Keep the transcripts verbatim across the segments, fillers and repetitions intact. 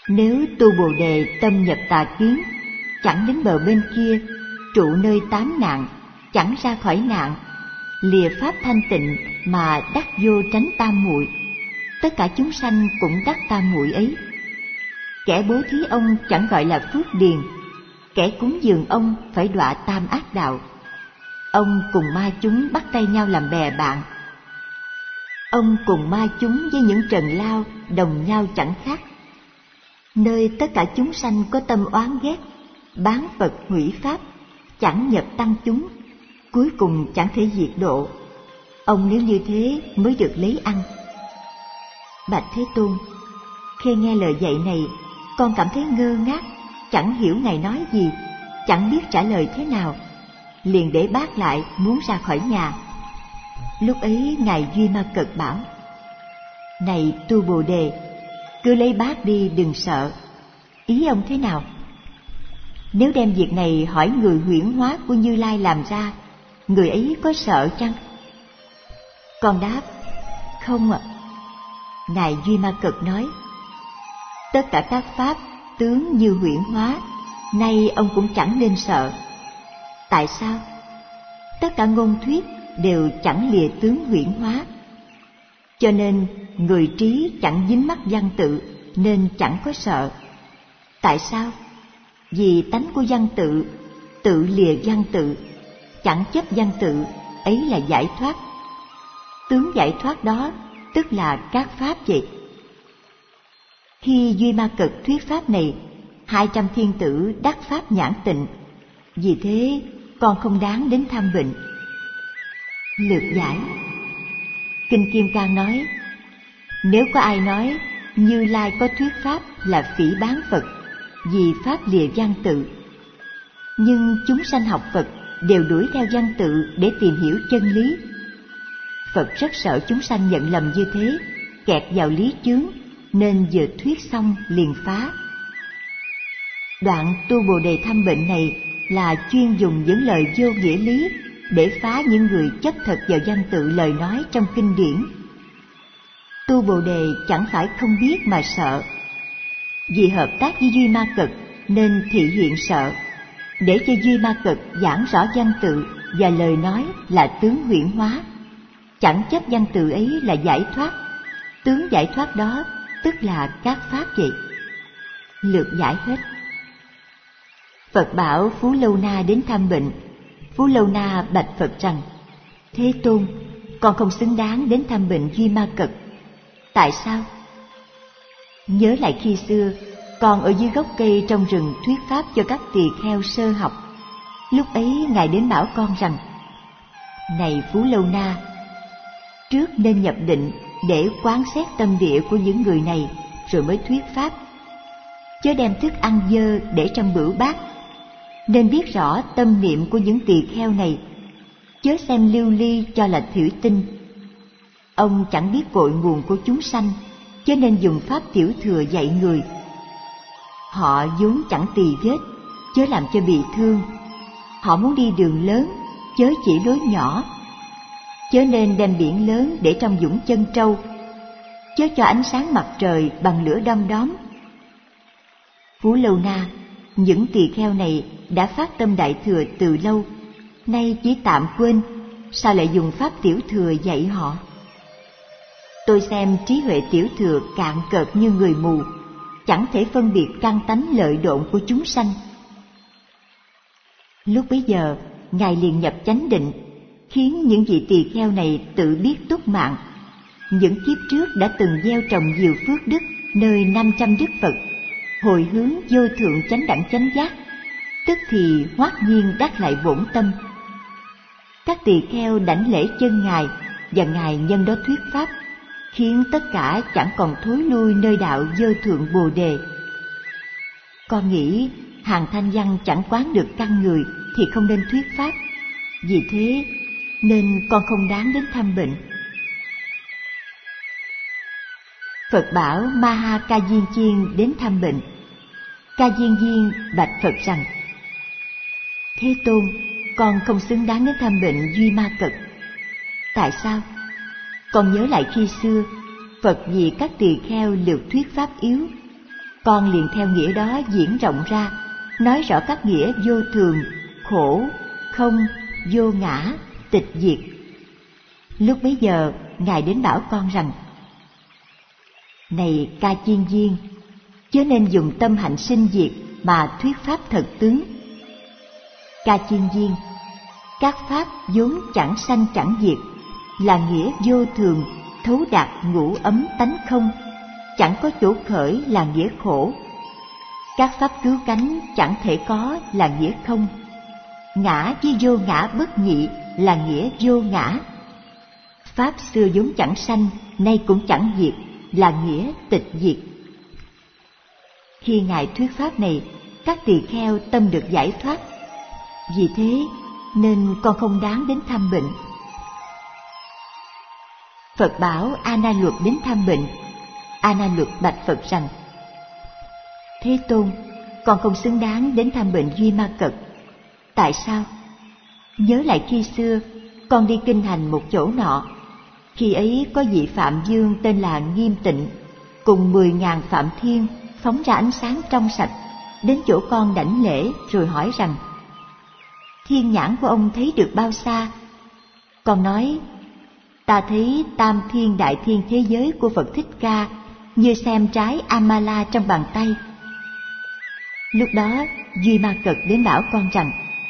Nếu tu Bồ Đề tâm nhập tà kiến, chẳng đến bờ bên kia, trụ nơi tám nạn, chẳng ra khỏi nạn, lìa pháp thanh tịnh mà đắc vô tránh tam muội, tất cả chúng sanh cũng đắc tam muội ấy. Kẻ bố thí ông chẳng gọi là phước điền, kẻ cúng dường ông phải đọa tam ác đạo. Ông cùng ma chúng bắt tay nhau làm bè bạn. Ông cùng ma chúng với những trần lao đồng nhau chẳng khác. Nơi tất cả chúng sanh có tâm oán ghét, bán Phật hủy pháp, chẳng nhập tăng chúng, cuối cùng chẳng thể diệt độ. Ông nếu như thế mới được lấy ăn. Bạch Thế Tôn, khi nghe lời dạy này, con cảm thấy ngơ ngác, chẳng hiểu Ngài nói gì, chẳng biết trả lời thế nào, liền để bát lại muốn ra khỏi nhà. Lúc ấy Ngài Duy Ma Cật bảo: Này tu Bồ Đề, cứ lấy bát đi, đừng sợ. Ý ông thế nào? Nếu đem việc này hỏi người huyễn hóa của Như Lai làm ra, người ấy có sợ chăng? Con đáp: Không ạ. Ngài Duy Ma Cật nói: Tất cả các pháp tướng như huyễn hóa, nay ông cũng chẳng nên sợ. Tại sao? Tất cả ngôn thuyết đều chẳng lìa tướng huyễn hóa, cho nên người trí chẳng dính mắc văn tự, nên chẳng có sợ. Tại sao? Vì tánh của văn tự, tự lìa văn tự, chẳng chấp văn tự, ấy là giải thoát. Tướng giải thoát đó tức là các pháp vậy. Khi Duy Ma Cật thuyết pháp này, hai trăm thiên tử đắc pháp nhãn tịnh. Vì thế con không đáng đến thăm bệnh. Lược giải. Kinh Kim Cang nói: Nếu có ai nói Như Lai có thuyết pháp là phỉ báng Phật, vì pháp lìa văn tự, nhưng chúng sanh học Phật đều đuổi theo văn tự để tìm hiểu chân lý. Phật rất sợ chúng sanh nhận lầm như thế, kẹt vào lý chướng, nên vừa thuyết xong liền phá. Đoạn tu Bồ Đề thăm bệnh này là chuyên dùng những lời vô nghĩa lý để phá những người chấp thật vào văn tự lời nói trong kinh điển. Tu Bồ Đề chẳng phải không biết mà sợ. Vì hợp tác với Duy Ma Cật nên thị hiện sợ, để cho Duy Ma Cật giảng rõ văn tự và lời nói là tướng huyễn hóa. Chẳng chấp văn tự ấy là giải thoát, tướng giải thoát đó tức là các pháp vậy. Lược giải hết. Phật bảo Phú Lâu Na đến thăm bệnh. Phú Lâu Na bạch Phật rằng: Thế Tôn, con không xứng đáng đến thăm bệnh Duy Ma Cật. Tại sao? Nhớ lại khi xưa, con ở dưới gốc cây trong rừng thuyết pháp cho các tỳ kheo sơ học. Lúc ấy Ngài đến bảo con rằng: Này Phú Lâu Na, trước nên nhập định để quán xét tâm địa của những người này, rồi mới thuyết pháp. Chớ đem thức ăn dơ để trong bửu bát. Nên biết rõ tâm niệm của những tỳ kheo này, chớ xem lưu ly cho là thủy tinh. Ông chẳng biết cội nguồn của chúng sanh, chớ nên dùng pháp tiểu thừa dạy người. Họ vốn chẳng tỳ vết, chớ làm cho bị thương. Họ muốn đi đường lớn, chớ chỉ lối nhỏ. Chớ nên đem biển lớn để trong dũng chân trâu, chớ cho ánh sáng mặt trời bằng lửa đom đóm. Phú Lâu Na, những tỳ kheo này đã phát tâm đại thừa từ lâu, nay chỉ tạm quên, sao lại dùng pháp tiểu thừa dạy họ? Tôi xem trí huệ tiểu thừa cạn cợt như người mù, chẳng thể phân biệt căn tánh lợi độn của chúng sanh. Lúc bấy giờ, Ngài liền nhập chánh định, khiến những vị tỳ kheo này tự biết túc mạng. Những kiếp trước đã từng gieo trồng nhiều phước đức nơi năm trăm đức Phật, hồi hướng vô thượng chánh đẳng chánh giác, tức thì hoát nhiên đắc lại bổn tâm. Các tỳ kheo đảnh lễ chân Ngài, và Ngài nhân đó thuyết pháp, khiến tất cả chẳng còn thối lui nơi đạo vô thượng Bồ Đề. Con nghĩ hàng thanh văn chẳng quán được căn người thì không nên thuyết pháp, vì thế nên con không đáng đến thăm bệnh. Phật bảo Ma Ha Ca Diên Chiên đến thăm bệnh. Ca Diên Viên bạch Phật rằng: Thế Tôn, con không xứng đáng đến thăm bệnh Duy Ma Cật. Tại sao? Con nhớ lại khi xưa, Phật vì các tỳ kheo lược thuyết pháp yếu, con liền theo nghĩa đó diễn rộng ra, nói rõ các nghĩa vô thường, khổ, không, vô ngã, tịch diệt. Lúc bấy giờ Ngài đến bảo con rằng: Này Ca Chiên Viên, chớ nên dùng tâm hạnh sinh diệt mà thuyết pháp thật tướng. Ca Chiên Viên, các pháp vốn chẳng sanh chẳng diệt, là nghĩa vô thường, thấu đạt ngũ ấm tánh không, chẳng có chỗ khởi là nghĩa khổ. Các pháp cứu cánh chẳng thể có là nghĩa không. Ngã với vô ngã bất nhị là nghĩa vô ngã. Pháp xưa vốn chẳng sanh, nay cũng chẳng diệt, là nghĩa tịch diệt. Khi Ngài thuyết pháp này, các tỳ kheo tâm được giải thoát. Vì thế nên con không đáng đến thăm bệnh. Phật bảo A Na Luật đến thăm bệnh. A Na Luật bạch Phật rằng: Thế Tôn, con không xứng đáng đến thăm bệnh Duy Ma Cật. Tại sao? Nhớ lại khi xưa con đi kinh hành một chỗ nọ, khi ấy có vị Phạm Dương tên là Nghiêm Tịnh cùng mười ngàn Phạm Thiên phóng ra ánh sáng trong sạch, đến chỗ con đảnh lễ rồi hỏi rằng: Thiên nhãn của ông thấy được bao xa? Con nói: Ta thấy tam thiên đại thiên thế giới của Phật Thích Ca như xem trái Amala trong bàn tay. Lúc đó Duy Ma Cật đến bảo con rằng: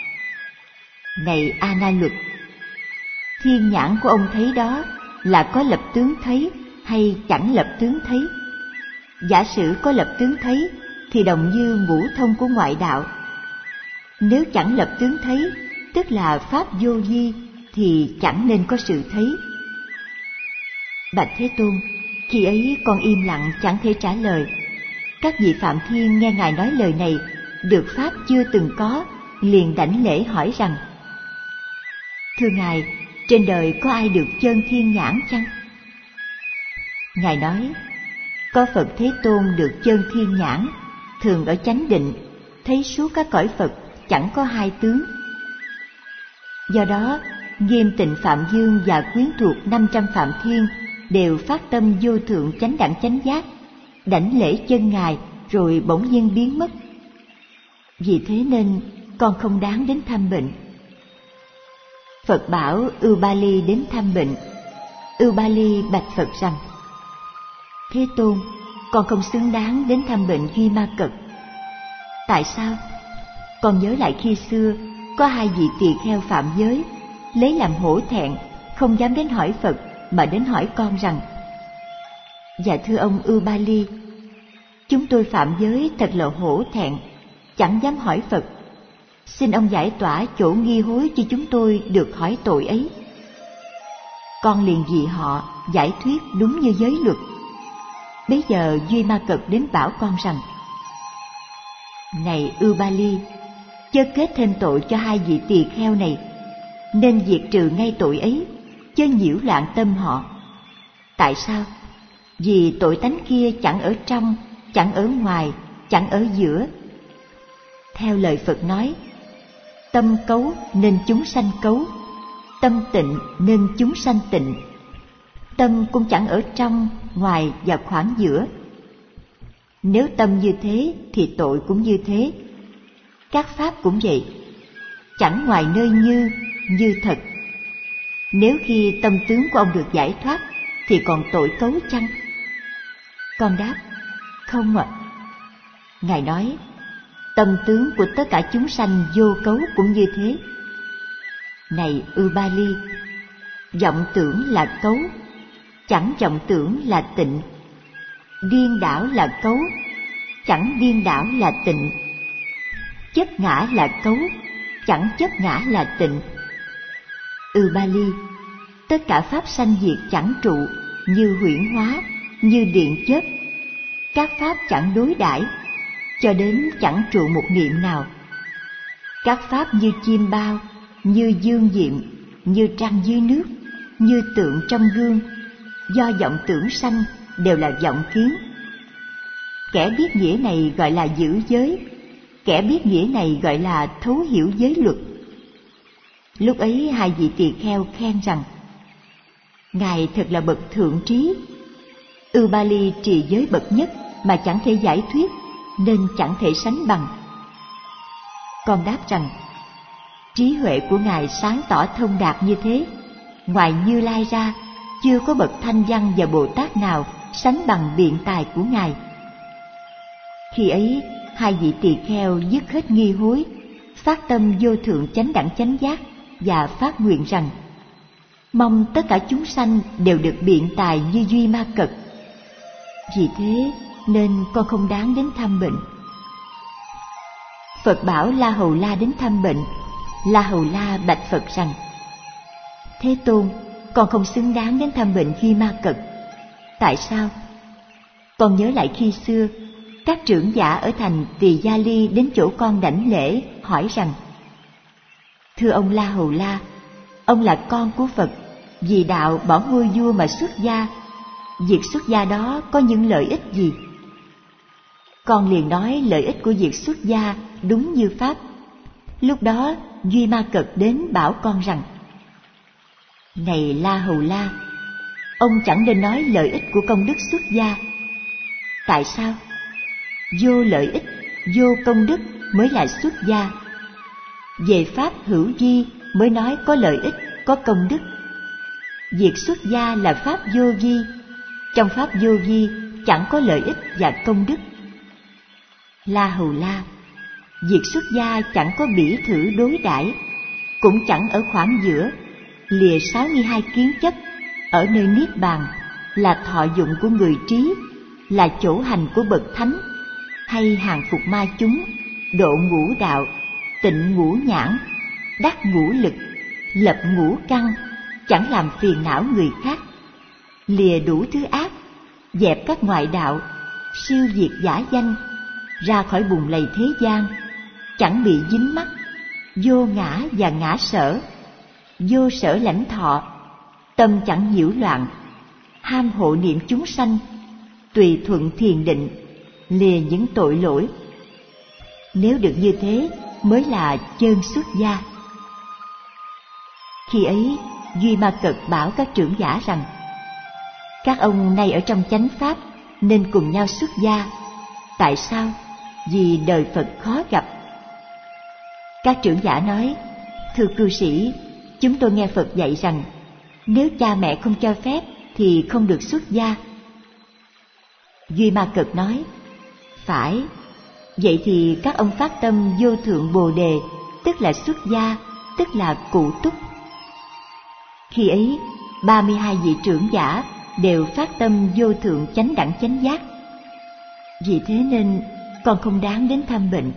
Này A Na Luật, thiên nhãn của ông thấy đó là có lập tướng thấy hay chẳng lập tướng thấy? Giả sử có lập tướng thấy thì đồng như ngũ thông của ngoại đạo. Nếu chẳng lập tướng thấy, tức là pháp vô vi, thì chẳng nên có sự thấy. Bạch Thế Tôn, khi ấy con im lặng chẳng thể trả lời. Các vị Phạm Thiên nghe Ngài nói lời này, được pháp chưa từng có, liền đảnh lễ hỏi rằng: Thưa Ngài, trên đời có ai được chân thiên nhãn chăng? Ngài nói: Có Phật Thế Tôn được chân thiên nhãn, thường ở chánh định, thấy suốt các cõi Phật, chẳng có hai tướng. Do đó, Nghiêm Tịnh Phạm Dương và quyến thuộc năm trăm Phạm Thiên đều phát tâm vô thượng chánh đẳng chánh giác, đảnh lễ chân Ngài rồi bỗng nhiên biến mất. Vì thế nên con không đáng đến thăm bệnh. Phật bảo Ưu Ba Ly đến thăm bệnh. Ưu Ba Ly bạch Phật rằng: Thế Tôn, con không xứng đáng đến thăm bệnh Duy Ma Cật. Tại sao? Con nhớ lại khi xưa có hai vị tỳ kheo phạm giới, lấy làm hổ thẹn, không dám đến hỏi Phật mà đến hỏi con rằng: Dạ thưa ông Ưu Ba Ly, chúng tôi phạm giới thật là hổ thẹn, chẳng dám hỏi Phật. Xin ông giải tỏa chỗ nghi hối cho chúng tôi được hỏi tội ấy. Con liền vì họ giải thuyết đúng như giới luật. Bấy giờ Duy Ma Cật đến bảo con rằng: Này Ưu Ba Ly, chớ kết thêm tội cho hai vị tỳ kheo này, nên diệt trừ ngay tội ấy, chớ nhiễu loạn tâm họ. Tại sao? Vì tội tánh kia chẳng ở trong, chẳng ở ngoài, chẳng ở giữa. Theo lời Phật nói, tâm cấu nên chúng sanh cấu, tâm tịnh nên chúng sanh tịnh. Tâm cũng chẳng ở trong, ngoài và khoảng giữa. Nếu tâm như thế thì tội cũng như thế. Các pháp cũng vậy, chẳng ngoài nơi như, như thật. Nếu khi tâm tướng của ông được giải thoát thì còn tội cấu chăng? Con đáp: Không ạ. À. Ngài nói: Tâm tướng của tất cả chúng sanh vô cấu cũng như thế. Này Ưu Ba Ly, vọng tưởng là cấu, chẳng vọng tưởng là tịnh. Điên đảo là cấu, chẳng điên đảo là tịnh. Chấp ngã là cấu, chẳng chấp ngã là tịnh. Ưu Ba Ly, tất cả pháp sanh diệt chẳng trụ, như huyễn hóa, như điện chớp. Các pháp chẳng đối đãi, cho đến chẳng trụ một niệm nào. Các pháp như chim bao, như dương diệm, như trăng dưới nước, như tượng trong gương, do vọng tưởng sanh, đều là vọng kiến. Kẻ biết nghĩa này gọi là giữ giới, kẻ biết nghĩa này gọi là thấu hiểu giới luật. Lúc ấy hai vị tỳ kheo khen rằng: Ngài thật là bậc thượng trí. Ưu Ba Ly trì giới bậc nhất mà chẳng thể giải thuyết, nên chẳng thể sánh bằng. Con đáp rằng, trí huệ của Ngài sáng tỏ thông đạt như thế, ngoài Như Lai ra, chưa có bậc Thanh Văn và Bồ Tát nào sánh bằng biện tài của Ngài. Khi ấy, hai vị tỳ kheo dứt hết nghi hối, phát tâm vô thượng chánh đẳng chánh giác và phát nguyện rằng, mong tất cả chúng sanh đều được biện tài như Duy Ma Cật. Vì thế nên con không đáng đến thăm bệnh. Phật bảo La Hầu La đến thăm bệnh. La Hầu La bạch Phật rằng, Thế Tôn, con không xứng đáng đến thăm bệnh Duy Ma Cật. Tại sao? Con nhớ lại khi xưa, các trưởng giả ở thành Tỳ Gia Ly đến chỗ con đảnh lễ, hỏi rằng, thưa ông La Hầu La, ông là con của Phật, vì đạo bỏ ngôi vua mà xuất gia. Việc xuất gia đó có những lợi ích gì? Con liền nói lợi ích của việc xuất gia đúng như Pháp. Lúc đó Duy Ma Cật đến bảo con rằng, này La Hầu La, ông chẳng nên nói lợi ích của công đức xuất gia. Tại sao? Vô lợi ích, vô công đức mới là xuất gia. Về Pháp hữu vi mới nói có lợi ích, có công đức. Việc xuất gia là Pháp vô vi. Trong Pháp vô vi chẳng có lợi ích và công đức. La Hầu La, việc xuất gia chẳng có bỉ thử đối đãi, cũng chẳng ở khoảng giữa, lìa sáu mươi hai kiến chấp, ở nơi Niết Bàn, là thọ dụng của người trí, là chỗ hành của bậc thánh, hay hàng phục ma chúng, độ ngũ đạo, tịnh ngũ nhãn, đắc ngũ lực, lập ngũ căn, chẳng làm phiền não người khác, lìa đủ thứ ác, dẹp các ngoại đạo, siêu diệt giả danh, ra khỏi bùn lầy thế gian, chẳng bị dính mắc, vô ngã và ngã sở, vô sở lãnh thọ, tâm chẳng nhiễu loạn, ham hộ niệm chúng sanh, tùy thuận thiền định, lìa những tội lỗi. Nếu được như thế mới là chân xuất gia. Khi ấy Duy Ma Cật bảo các trưởng giả rằng, các ông nay ở trong chánh pháp nên cùng nhau xuất gia. Tại sao? Vì đời Phật khó gặp. Các trưởng giả nói, thưa cư sĩ, chúng tôi nghe Phật dạy rằng, nếu cha mẹ không cho phép thì không được xuất gia. Duy Ma Cật nói, phải, vậy thì các ông phát tâm vô thượng Bồ Đề, tức là xuất gia, tức là cụ túc. Khi ấy, ba mươi hai vị trưởng giả đều phát tâm vô thượng chánh đẳng chánh giác. Vì thế nên con không đáng đến thăm bệnh.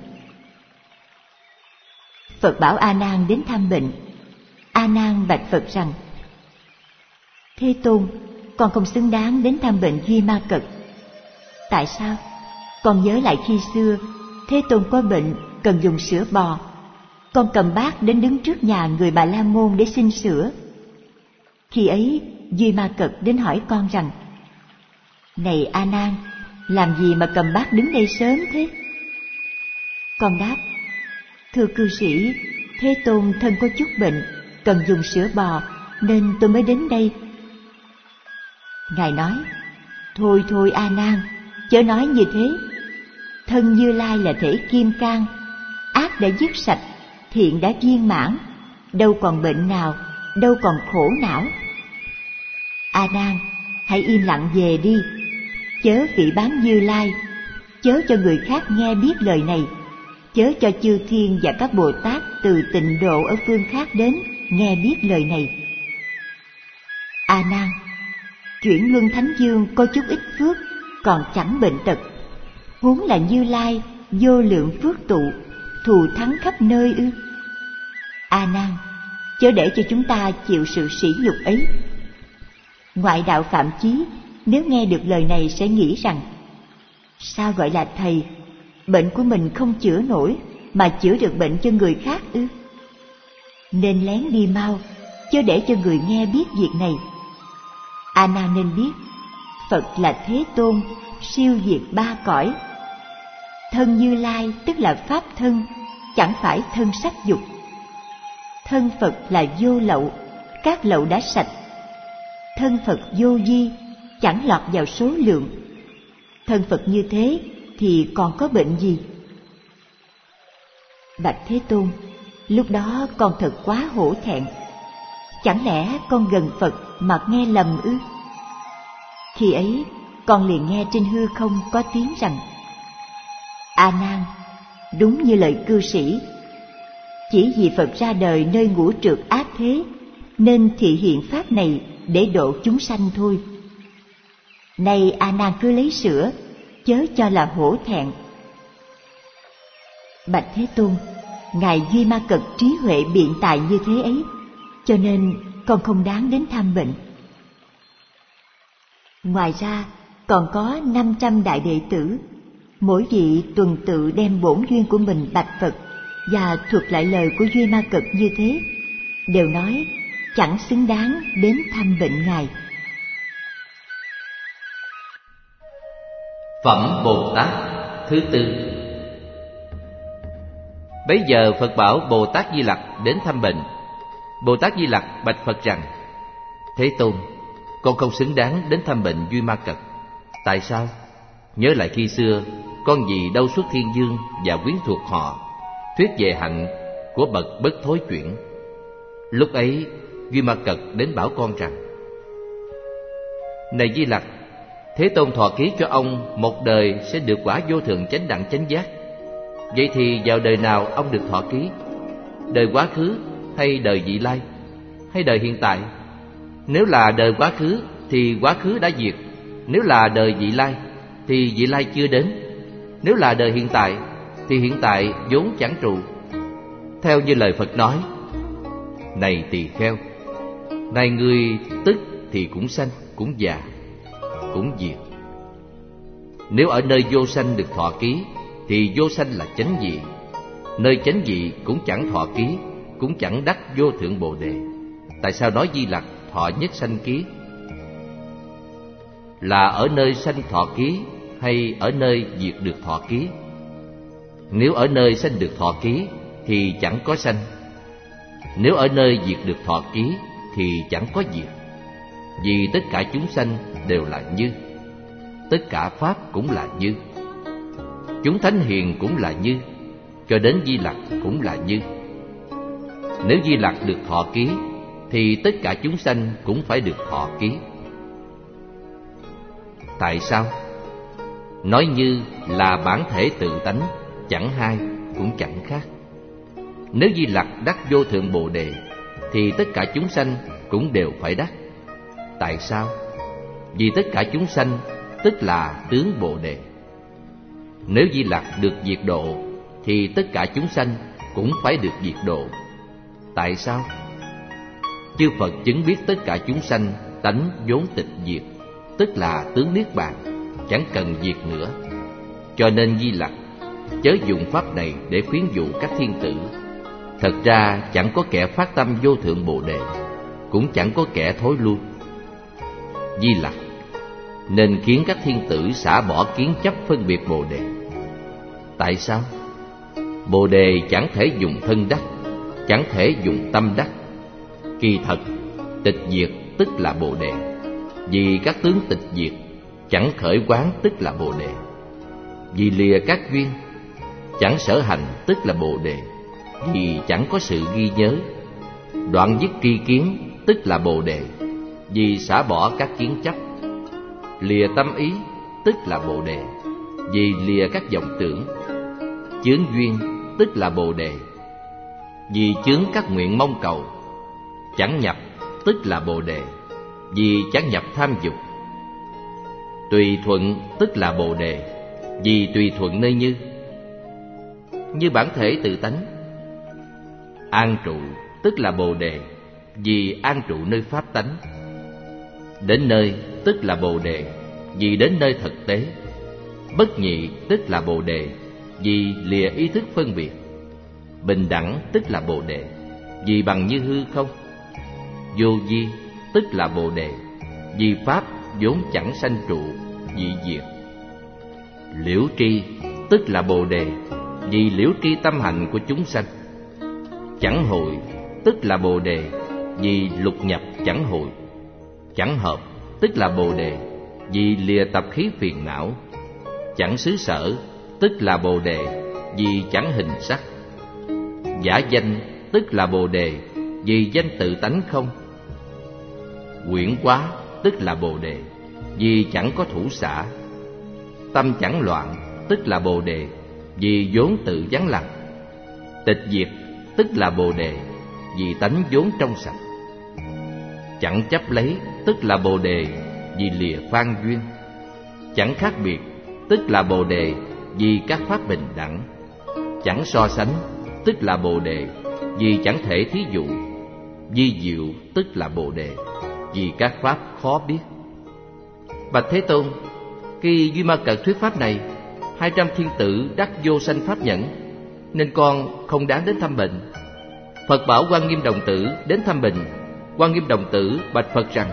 Phật bảo A Nan đến thăm bệnh. A Nan bạch Phật rằng, Thế Tôn, con không xứng đáng đến thăm bệnh Duy Ma Cật. Tại sao? Con nhớ lại khi xưa, Thế Tôn có bệnh cần dùng sữa bò. Con cầm bát đến đứng trước nhà người Bà La Môn để xin sữa. Khi ấy Duy Ma Cật đến hỏi con rằng, này A Nan, làm gì mà cầm bát đứng đây sớm thế? Con đáp, thưa cư sĩ, Thế Tôn thân có chút bệnh, cần dùng sữa bò, nên tôi mới đến đây. Ngài nói, thôi thôi A Nan, chớ nói như thế. Thân Như Lai là thể kim cang, ác đã dứt sạch, thiện đã viên mãn, đâu còn bệnh nào, đâu còn khổ não. A Nan, hãy im lặng về đi, chớ phỉ báng Như Lai, chớ cho người khác nghe biết lời này, chớ cho chư thiên và các Bồ Tát từ tịnh độ ở phương khác đến nghe biết lời này. A Nan, chuyển luân thánh dương có chút ít phước, còn chẳng bệnh tật, huống là Như Lai vô lượng phước tụ, thù thắng khắp nơi ư? A Nan, chớ để cho chúng ta chịu sự sỉ nhục ấy. Ngoại đạo phạm chí nếu nghe được lời này sẽ nghĩ rằng, sao gọi là thầy, bệnh của mình không chữa nổi mà chữa được bệnh cho người khác ư? Nên lén đi mau, chớ để cho người nghe biết việc này. A Nan nên biết, Phật là Thế Tôn, siêu diệt ba cõi. Thân Như Lai tức là pháp thân, chẳng phải thân sắc dục. Thân Phật là vô lậu, các lậu đã sạch. Thân Phật vô vi, chẳng lọt vào số lượng. Thân Phật như thế, thì còn có bệnh gì? Bạch Thế Tôn, lúc đó con thật quá hổ thẹn. Chẳng lẽ con gần Phật mà nghe lầm ư? Khi ấy, con liền nghe trên hư không có tiếng rằng: A Nan, đúng như lời cư sĩ, chỉ vì Phật ra đời nơi ngũ trược ác thế, nên thị hiện pháp này để độ chúng sanh thôi. Nay A Nan cứ lấy sửa, chớ cho là hổ thẹn. Bạch Thế Tôn, ngài Duy Ma Cật trí huệ biện tài như thế ấy, cho nên con không đáng đến tham bệnh. Ngoài ra, còn có năm trăm đại đệ tử, mỗi vị tuần tự đem bổn duyên của mình bạch Phật và thuật lại lời của Duy Ma Cật như thế, đều nói chẳng xứng đáng đến thăm bệnh ngài. Phẩm Bồ Tát thứ tư. Bấy giờ Phật bảo Bồ Tát Di Lặc đến thăm bệnh. Bồ Tát Di Lặc bạch Phật rằng: Thế Tôn, con không xứng đáng đến thăm bệnh Duy Ma Cật. Tại sao? Nhớ lại khi xưa, con vì đau suốt thiên dương và quyến thuộc họ, thuyết về hạnh của bậc bất thối chuyển. Lúc ấy, Duy Ma Cật đến bảo con rằng: Này Di Lặc, Thế Tôn thọ ký cho ông một đời sẽ được quả vô thượng chánh đẳng chánh giác. Vậy thì vào đời nào ông được thọ ký? Đời quá khứ hay đời vị lai, hay đời hiện tại? Nếu là đời quá khứ thì quá khứ đã diệt. Nếu là đời vị lai thì vị lai chưa đến. Nếu là đời hiện tại thì hiện tại vốn chẳng trụ. Theo như lời Phật nói: Này tỳ kheo, này người tức thì cũng sanh, cũng già, cũng diệt. Nếu ở nơi vô sanh được thọ ký thì vô sanh là chánh vị. Nơi chánh vị cũng chẳng thọ ký, cũng chẳng đắc vô thượng bồ đề. Tại sao nói Di Lặc thọ nhất sanh ký? Là ở nơi sanh thọ ký hay ở nơi diệt được thọ ký? Nếu ở nơi sanh được thọ ký thì chẳng có sanh. Nếu ở nơi diệt được thọ ký thì chẳng có diệt. Vì tất cả chúng sanh đều là như, tất cả pháp cũng là như. Chúng thánh hiền cũng là như, cho đến Di Lặc cũng là như. Nếu Di Lặc được thọ ký thì tất cả chúng sanh cũng phải được thọ ký. Tại sao? Nói như là bản thể tự tánh, chẳng hai cũng chẳng khác. Nếu Di Lặc đắc vô thượng bồ đề thì tất cả chúng sanh cũng đều phải đắc. Tại sao? Vì tất cả chúng sanh tức là tướng bồ đề. Nếu Di Lặc được diệt độ thì tất cả chúng sanh cũng phải được diệt độ. Tại sao? Chư Phật chứng biết tất cả chúng sanh tánh vốn tịch diệt, tức là tướng niết bàn, chẳng cần diệt nữa. Cho nên Di Lặc chớ dùng pháp này để khuyến dụ các thiên tử. Thật ra chẳng có kẻ phát tâm vô thượng bồ đề, cũng chẳng có kẻ thối lui. Di Lặc nên khiến các thiên tử xả bỏ kiến chấp phân biệt bồ đề. Tại sao? Bồ đề chẳng thể dùng thân đắc, chẳng thể dùng tâm đắc. Kỳ thật, tịch diệt tức là bồ đề. Vì các tướng tịch diệt, chẳng khởi quán tức là bồ đề. Vì lìa các duyên, chẳng sở hành tức là bồ đề. Vì chẳng có sự ghi nhớ, đoạn dứt tri kiến tức là bồ đề. Vì xả bỏ các kiến chấp. Lìa tâm ý tức là bồ đề. Vì lìa các vọng tưởng. Chướng duyên tức là bồ đề. Vì chướng các nguyện mong cầu. Chẳng nhập tức là bồ đề. Vì chẳng nhập tham dục. Tùy thuận tức là bồ đề. Vì tùy thuận nơi như. Như bản thể tự tánh. An trụ tức là bồ đề. Vì an trụ nơi pháp tánh. Đến nơi tức là bồ đề. Vì đến nơi thực tế. Bất nhị tức là bồ đề. Vì lìa ý thức phân biệt. Bình đẳng tức là bồ đề. Vì bằng như hư không. Vô vi tức là bồ đề. Vì pháp vốn chẳng sanh trụ, dị diệt. Liễu tri tức là bồ đề. Vì liễu tri tâm hạnh của chúng sanh. Chẳng hội tức là bồ đề. Vì lục nhập chẳng hội. Chẳng hợp tức là bồ đề. Vì lìa tập khí phiền não. Chẳng xứ sở tức là Bồ Đề, vì chẳng hình sắc. Giả danh, tức là Bồ Đề, vì danh tự tánh không. Quyển quá, tức là Bồ Đề, vì chẳng có thủ xả. Tâm chẳng loạn, tức là Bồ Đề, vì vốn tự vắng lặng. Tịch diệt, tức là Bồ Đề, vì tánh vốn trong sạch. Chẳng chấp lấy, tức là Bồ Đề, vì lìa phan duyên. Chẳng khác biệt, tức là Bồ Đề, vì các pháp bình đẳng. Chẳng so sánh, tức là Bồ Đề, vì chẳng thể thí dụ. Vi diệu, tức là Bồ Đề, vì các pháp khó biết. Bạch Thế Tôn, khi Duy Ma Cật thuyết pháp này, hai trăm thiên tử đắc vô sanh pháp nhẫn, nên con không đáng đến thăm bệnh. Phật bảo Quan Nghiêm Đồng Tử đến thăm bệnh. Quan Nghiêm Đồng Tử bạch Phật rằng: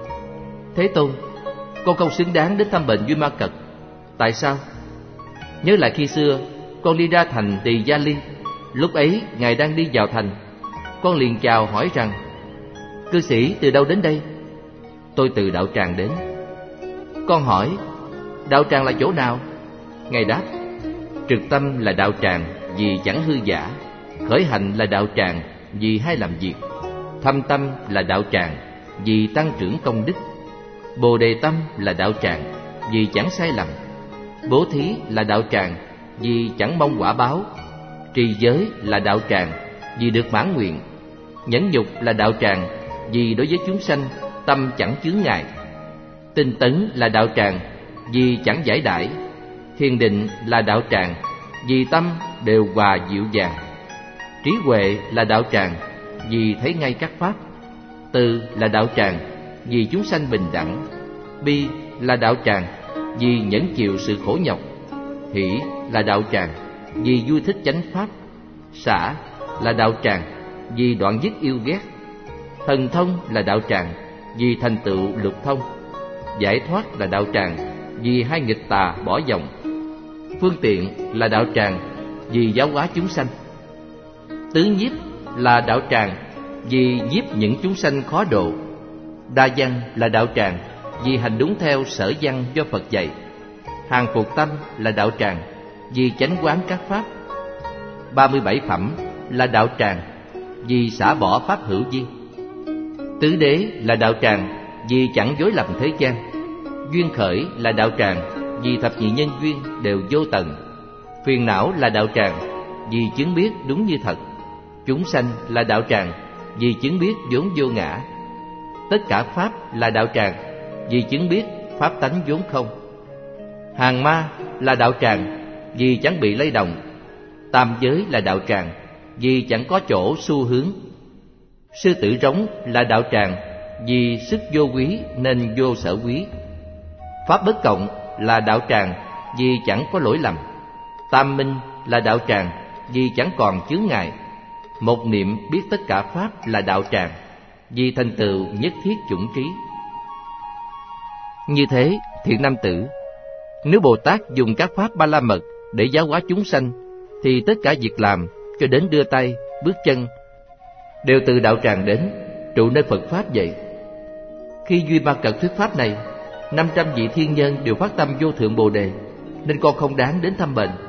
Thế Tôn, con không xứng đáng đến thăm bệnh Duy Ma Cật. Tại sao? Nhớ lại khi xưa con đi ra thành Tỳ Gia Ly. Lúc ấy Ngài đang đi vào thành. Con liền chào hỏi rằng: Cư sĩ từ đâu đến đây? Tôi từ đạo tràng đến. Con hỏi: Đạo tràng là chỗ nào? Ngài đáp: Trực tâm là đạo tràng, vì chẳng hư giả. Khởi hành là đạo tràng, vì hay làm việc. Thâm tâm là đạo tràng, vì tăng trưởng công đức. Bồ đề tâm là đạo tràng, vì chẳng sai lầm. Bố thí là đạo tràng, vì chẳng mong quả báo. Trì giới là đạo tràng, vì được mãn nguyện. Nhẫn nhục là đạo tràng, vì đối với chúng sanh tâm chẳng chướng ngại. Tinh tấn là đạo tràng, vì chẳng giải đãi. Thiền định là đạo tràng, vì tâm đều hòa dịu dàng. Trí huệ là đạo tràng, vì thấy ngay các pháp. Từ là đạo tràng, vì chúng sanh bình đẳng. Bi là đạo tràng, vì nhẫn chịu sự khổ nhọc. Hỷ là đạo tràng, vì vui thích chánh pháp. Xả là đạo tràng, vì đoạn dứt yêu ghét. Thần thông là đạo tràng, vì thành tựu lục thông. Giải thoát là đạo tràng, vì hai nghịch tà bỏ vòng. Phương tiện là đạo tràng, vì giáo hóa chúng sanh. Tứ nhiếp là đạo tràng, vì nhiếp những chúng sanh khó độ. Đa văn là đạo tràng, vì hành đúng theo sở văn do Phật dạy. Hàng phục tâm là đạo tràng, vì chánh quán các pháp. Ba mươi bảy phẩm là đạo tràng, vì xả bỏ pháp hữu vi. Tứ đế là đạo tràng, vì chẳng dối lầm thế gian. Duyên khởi là đạo tràng, vì thập nhị nhân duyên đều vô tận. Phiền não là đạo tràng, vì chứng biết đúng như thật. Chúng sanh là đạo tràng, vì chứng biết vốn vô ngã. Tất cả pháp là đạo tràng, vì chứng biết pháp tánh vốn không. Hàng ma là đạo tràng, vì chẳng bị lay động. Tam giới là đạo tràng, vì chẳng có chỗ xu hướng. Sư tử rống là đạo tràng, vì sức vô quý nên vô sở quý. Pháp bất cộng là đạo tràng, vì chẳng có lỗi lầm. Tam minh là đạo tràng, vì chẳng còn chướng ngại. Một niệm biết tất cả pháp là đạo tràng, vì thành tựu nhất thiết chủng trí. Như thế, thiện nam tử, nếu Bồ Tát dùng các pháp ba la mật để giáo hóa chúng sanh, thì tất cả việc làm cho đến đưa tay, bước chân đều từ đạo tràng đến, trụ nơi Phật pháp vậy. Khi Duy Ma Cật thuyết pháp này, năm trăm vị thiên nhân đều phát tâm vô thượng Bồ đề, nên con không đáng đến thăm bệnh.